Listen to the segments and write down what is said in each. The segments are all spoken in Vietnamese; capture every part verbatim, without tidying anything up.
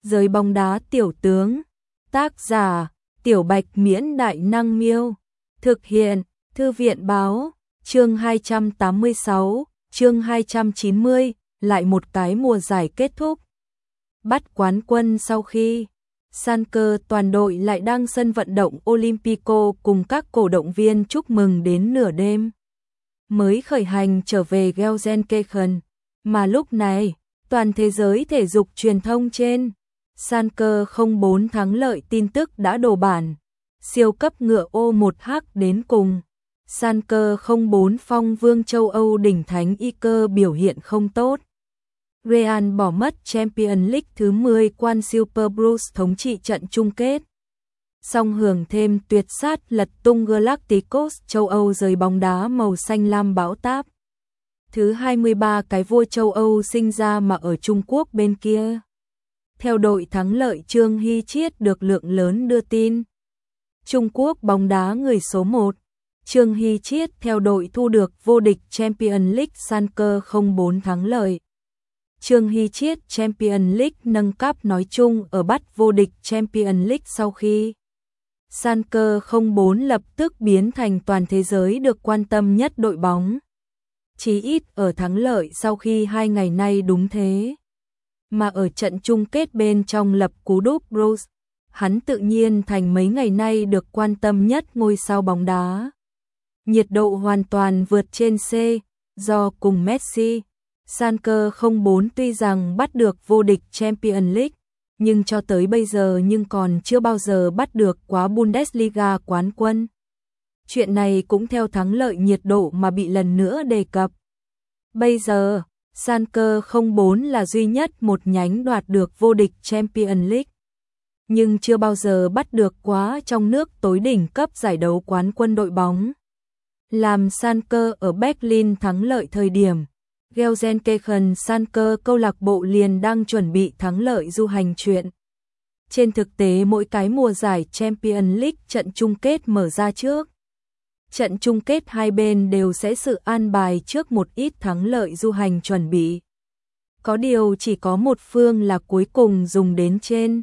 Giới bóng đá tiểu tướng. Tác giả: Tiểu Bạch Miễn Đại Năng Miêu. Thực hiện: Thư viện Báo. Chương hai trăm tám mươi sáu, chương hai trăm chín mươi, lại một cái mùa giải kết thúc. Bắt quán quân sau khi Schalke toàn đội lại đăng sân vận động Olympico cùng các cổ động viên chúc mừng đến nửa đêm mới khởi hành trở về Gelsenkirchen, mà lúc này, toàn thế giới thể dục truyền thông trên Schalke không bốn thắng lợi tin tức đã đổ bản. Siêu cấp ngựa ô một h đến cùng. Schalke không bốn phong vương châu Âu đỉnh thánh Iker biểu hiện không tốt. Real bỏ mất Champions League thứ mười quan Super Blues thống trị trận chung kết. Song hưởng thêm tuyệt sát lật tung Galacticos châu Âu rời bóng đá màu xanh lam bão táp. Thứ hai mươi ba cái vua châu Âu sinh ra mà ở Trung Quốc bên kia. Theo đội thắng lợi Trương Hy Chiết được lượng lớn đưa tin. Trung Quốc bóng đá người số một. Trương Hy Chiết theo đội thu được vô địch Champions League Schalke không bốn thắng lợi. Trương Hy Chiết Champions League nâng cấp nói chung ở bắt vô địch Champions League sau khi Schalke không bốn lập tức biến thành toàn thế giới được quan tâm nhất đội bóng. Chí ít ở thắng lợi sau khi hai ngày nay đúng thế. Mà ở trận chung kết bên trong lập cú đúp Bruce, hắn tự nhiên thành mấy ngày nay được quan tâm nhất ngôi sao bóng đá. Nhiệt độ hoàn toàn vượt trên C, do cùng Messi. Schalke không bốn tuy rằng bắt được vô địch Champions League, nhưng cho tới bây giờ nhưng còn chưa bao giờ bắt được quá Bundesliga quán quân. Chuyện này cũng theo thắng lợi nhiệt độ mà bị lần nữa đề cập. Bây giờ, Schalke không bốn là duy nhất một nhánh đoạt được vô địch Champions League, nhưng chưa bao giờ bắt được quá trong nước tối đỉnh cấp giải đấu quán quân đội bóng. Làm Schalke ở Berlin thắng lợi thời điểm Gelsenkirchen Schalke câu lạc bộ liền đang chuẩn bị thắng lợi du hành chuyện. Trên thực tế mỗi cái mùa giải Champions League trận chung kết mở ra trước. Trận chung kết hai bên đều sẽ sự an bài trước một ít thắng lợi du hành chuẩn bị. Có điều chỉ có một phương là cuối cùng dùng đến trên.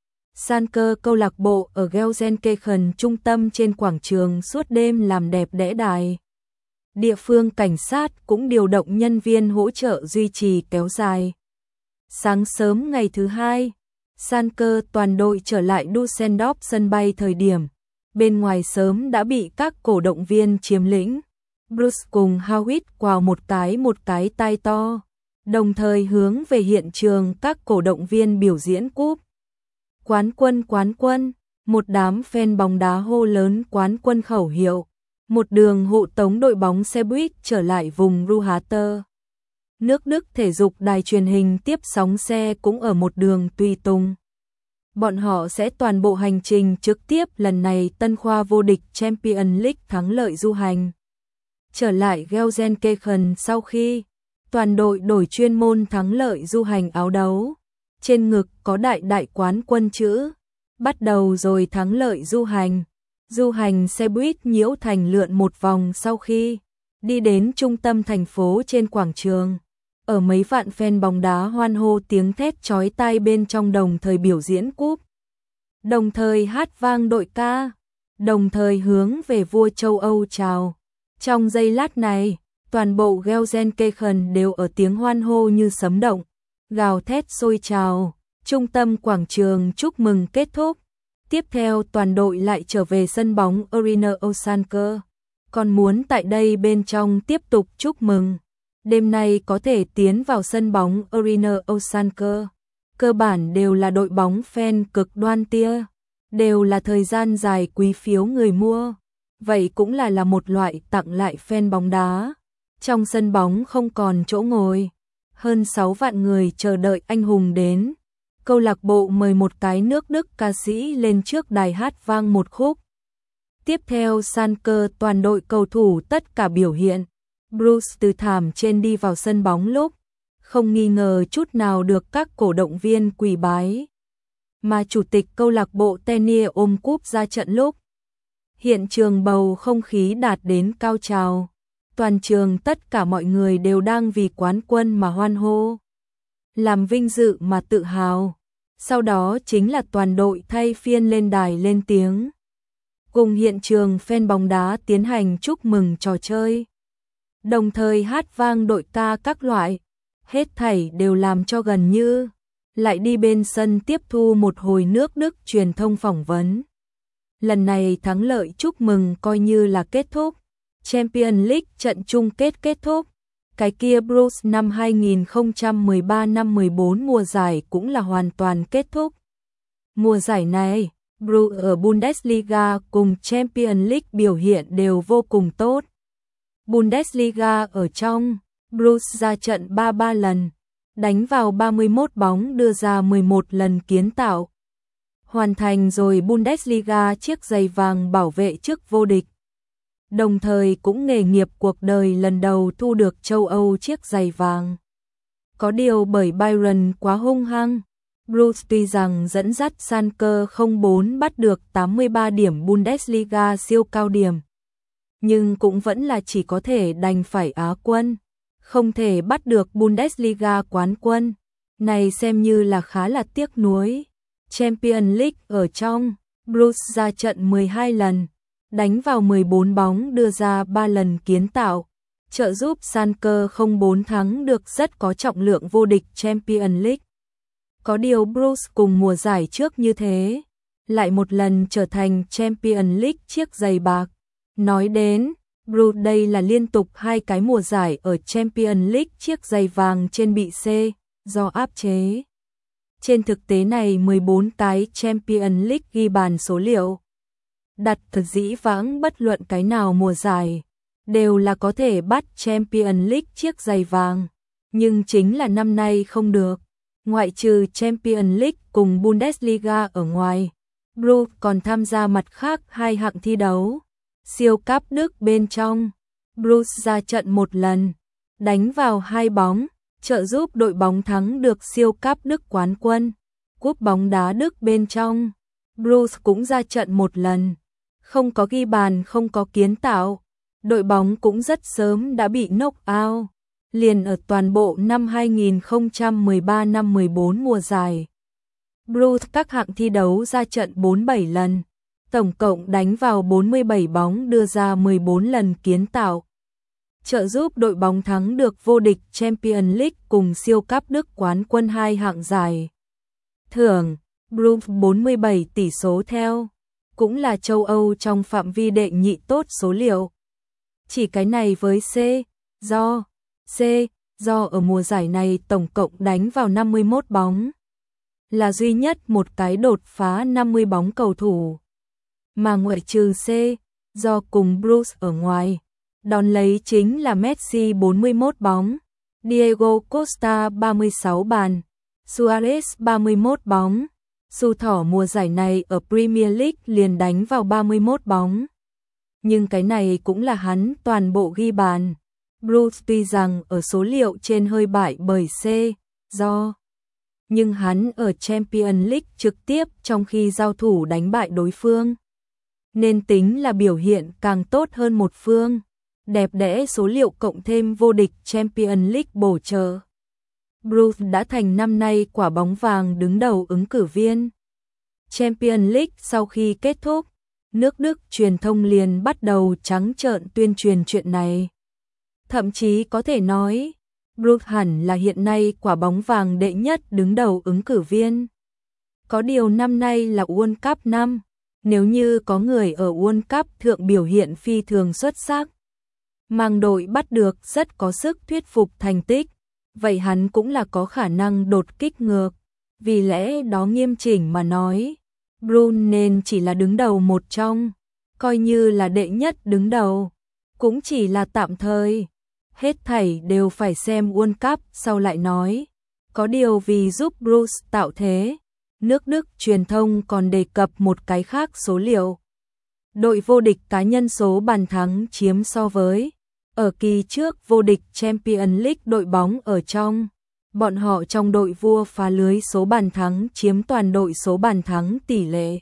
Schalke câu lạc bộ ở Gelsenkirchen trung tâm trên quảng trường suốt đêm làm đẹp đẽ đài. Địa phương cảnh sát cũng điều động nhân viên hỗ trợ duy trì kéo dài. Sáng sớm ngày thứ hai, Schalke toàn đội trở lại Düsseldorf sân bay thời điểm. Bên ngoài sớm đã bị các cổ động viên chiếm lĩnh. Bruce cùng Howitt quào một cái một cái tai to, đồng thời hướng về hiện trường các cổ động viên biểu diễn cúp. Quán quân quán quân, một đám fan bóng đá hô lớn quán quân khẩu hiệu. Một đường hộ tống đội bóng xe buýt trở lại vùng Ruhrter. Nước Đức thể dục đài truyền hình tiếp sóng xe cũng ở một đường tùy tùng. Bọn họ sẽ toàn bộ hành trình trực tiếp lần này tân khoa vô địch Champions League thắng lợi du hành. Trở lại Gelsenkirchen sau khi toàn đội đổi chuyên môn thắng lợi du hành áo đấu. Trên ngực có đại đại quán quân chữ. Bắt đầu rồi thắng lợi du hành. Du hành xe buýt nhiễu thành lượn một vòng sau khi đi đến trung tâm thành phố trên quảng trường. Ở mấy vạn fan bóng đá hoan hô tiếng thét chói tai bên trong đồng thời biểu diễn cúp. Đồng thời hát vang đội ca. Đồng thời hướng về vua châu Âu chào. Trong giây lát này, toàn bộ Gelsenkirchen đều ở tiếng hoan hô như sấm động. Gào thét sôi trào. Trung tâm quảng trường chúc mừng kết thúc. Tiếp theo toàn đội lại trở về sân bóng Arena Schalke. Còn muốn tại đây bên trong tiếp tục chúc mừng. Đêm nay có thể tiến vào sân bóng Arena Schalke. Cơ bản đều là đội bóng fan cực đoan tia. Đều là thời gian dài quý phiếu người mua. Vậy cũng là là một loại tặng lại fan bóng đá. Trong sân bóng không còn chỗ ngồi. Hơn sáu vạn người chờ đợi anh hùng đến. Câu lạc bộ mời một cái nước Đức ca sĩ lên trước đài hát vang một khúc. Tiếp theo Schalke toàn đội cầu thủ tất cả biểu hiện. Bruce từ thảm trên đi vào sân bóng lúc, không nghi ngờ chút nào được các cổ động viên quỳ bái. Mà chủ tịch câu lạc bộ Tennier ôm cúp ra trận lúc. Hiện trường bầu không khí đạt đến cao trào. Toàn trường tất cả mọi người đều đang vì quán quân mà hoan hô. Làm vinh dự mà tự hào. Sau đó chính là toàn đội thay phiên lên đài lên tiếng. Cùng hiện trường fan bóng đá tiến hành chúc mừng trò chơi. Đồng thời hát vang đội ca các loại. Hết thảy đều làm cho gần như lại đi bên sân tiếp thu một hồi nước Đức truyền thông phỏng vấn. Lần này thắng lợi chúc mừng coi như là kết thúc. Champions League trận chung kết kết thúc. Cái kia Bruce năm hai nghìn không trăm mười ba năm mười bốn mùa giải cũng là hoàn toàn kết thúc. Mùa giải này, Bruce ở Bundesliga cùng Champions League biểu hiện đều vô cùng tốt. Bundesliga ở trong, Bruce ra trận ba mươi ba lần, đánh vào ba mươi mốt bóng đưa ra mười một lần kiến tạo. Hoàn thành rồi Bundesliga chiếc giày vàng bảo vệ chức vô địch. Đồng thời cũng nghề nghiệp cuộc đời lần đầu thu được châu Âu chiếc giày vàng. Có điều bởi Bayern quá hung hăng, Bruce tuy rằng dẫn dắt Schalke không bốn bắt được tám mươi ba điểm Bundesliga siêu cao điểm, nhưng cũng vẫn là chỉ có thể đành phải Á quân, không thể bắt được Bundesliga quán quân. Này xem như là khá là tiếc nuối. Champions League ở trong, Bruce ra trận mười hai lần, đánh vào mười bốn bóng đưa ra ba lần kiến tạo, trợ giúp Schalke không bốn thắng được rất có trọng lượng vô địch Champions League. Có điều Bruce cùng mùa giải trước như thế, lại một lần trở thành Champions League chiếc giày bạc. Nói đến, Bruce đây là liên tục hai cái mùa giải ở Champions League chiếc giày vàng trên bị C, do áp chế. Trên thực tế này mười bốn cái Champions League ghi bàn số liệu. Đặt thật dĩ vãng bất luận cái nào mùa giải, đều là có thể bắt Champions League chiếc giày vàng. Nhưng chính là năm nay không được. Ngoại trừ Champions League cùng Bundesliga ở ngoài, Bruce còn tham gia mặt khác hai hạng thi đấu. Siêu cúp Đức bên trong, Bruce ra trận một lần, đánh vào hai bóng, trợ giúp đội bóng thắng được siêu cúp Đức quán quân. Cúp bóng đá Đức bên trong, Bruce cũng ra trận một lần, không có ghi bàn, không có kiến tạo. Đội bóng cũng rất sớm đã bị knock out, liền ở toàn bộ năm hai nghìn không trăm mười ba năm mười bốn mùa giải. Bruce các hạng thi đấu ra trận bốn mươi bảy lần, tổng cộng đánh vào bốn mươi bảy bóng đưa ra mười bốn lần kiến tạo, trợ giúp đội bóng thắng được vô địch Champions League cùng siêu cúp Đức quán quân hai hạng giải. Thưởng, Bruce bốn mươi bảy tỷ số theo, cũng là châu Âu trong phạm vi đệ nhị tốt số liệu. Chỉ cái này với C, do, C, do ở mùa giải này tổng cộng đánh vào năm mươi mốt bóng. Là duy nhất một cái đột phá năm mươi bóng cầu thủ. Mà ngoại trừ C, do cùng Bruce ở ngoài, đón lấy chính là Messi bốn mươi mốt bóng, Diego Costa ba mươi sáu bàn, Suarez ba mươi mốt bóng. Su thỏ mùa giải này ở Premier League liền đánh vào ba mươi mốt bóng. Nhưng cái này cũng là hắn toàn bộ ghi bàn. Bruce tuy rằng ở số liệu trên hơi bại bởi C, do, nhưng hắn ở Champions League trực tiếp trong khi giao thủ đánh bại đối phương, nên tính là biểu hiện càng tốt hơn một phương. Đẹp đẽ số liệu cộng thêm vô địch Champions League bổ trợ, Bruce đã thành năm nay quả bóng vàng đứng đầu ứng cử viên. Champions League sau khi kết thúc, nước Đức truyền thông liền bắt đầu trắng trợn tuyên truyền chuyện này. Thậm chí có thể nói, Bruce hẳn là hiện nay quả bóng vàng đệ nhất đứng đầu ứng cử viên. Có điều năm nay là World Cup năm, nếu như có người ở World Cup thượng biểu hiện phi thường xuất sắc, mang đội bắt được rất có sức thuyết phục thành tích, vậy hắn cũng là có khả năng đột kích ngược. Vì lẽ đó nghiêm chỉnh mà nói, Bruce nên chỉ là đứng đầu một trong, coi như là đệ nhất đứng đầu, cũng chỉ là tạm thời. Hết thảy đều phải xem World Cup sau lại nói. Có điều vì giúp Bruce tạo thế, nước Đức truyền thông còn đề cập một cái khác số liệu. Đội vô địch cá nhân số bàn thắng chiếm so với ở kỳ trước vô địch Champions League đội bóng ở trong, bọn họ trong đội vua phá lưới số bàn thắng chiếm toàn đội số bàn thắng tỷ lệ.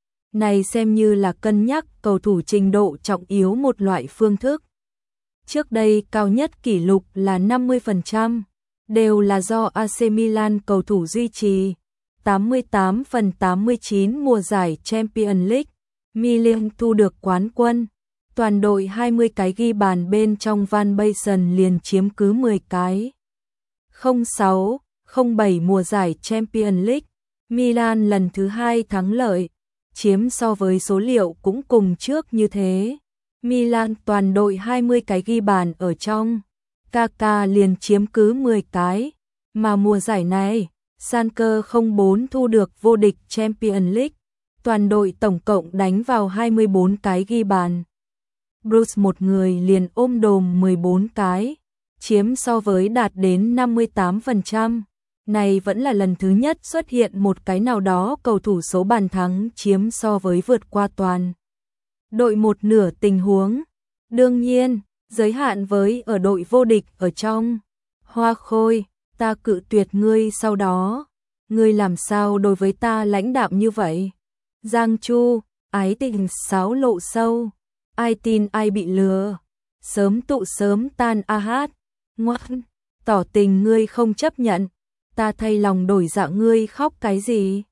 Này xem như là cân nhắc cầu thủ trình độ trọng yếu một loại phương thức. Trước đây cao nhất kỷ lục là năm mươi phần trăm, đều là do a xê Milan cầu thủ duy trì. tám mươi tám phần tám mươi chín mùa giải Champions League, Milan thu được quán quân. Toàn đội hai mươi cái ghi bàn bên trong Van Basten liền chiếm cứ mười cái. không sáu không bảy mùa giải Champions League, Milan lần thứ hai thắng lợi, chiếm so với số liệu cũng cùng trước như thế. Milan toàn đội hai mươi cái ghi bàn ở trong, Kaká liền chiếm cứ mười cái, mà mùa giải này, Schalke không bốn thu được vô địch Champions League, toàn đội tổng cộng đánh vào hai mươi bốn cái ghi bàn. Bruce một người liền ôm đồm mười bốn cái, chiếm so với đạt đến năm mươi tám phần trăm. Này vẫn là lần thứ nhất xuất hiện một cái nào đó cầu thủ số bàn thắng chiếm so với vượt qua toàn đội một nửa tình huống. Đương nhiên, giới hạn với ở đội vô địch ở trong. Hoa Khôi, ta cự tuyệt ngươi sau đó. Ngươi làm sao đối với ta lãnh đạm như vậy? Giang Chu, ái tình sáo lộ sâu. Ai tin ai bị lừa. Sớm tụ sớm tan a hát. Ngoan, tỏ tình ngươi không chấp nhận. Ta thay lòng đổi dạ ngươi khóc cái gì?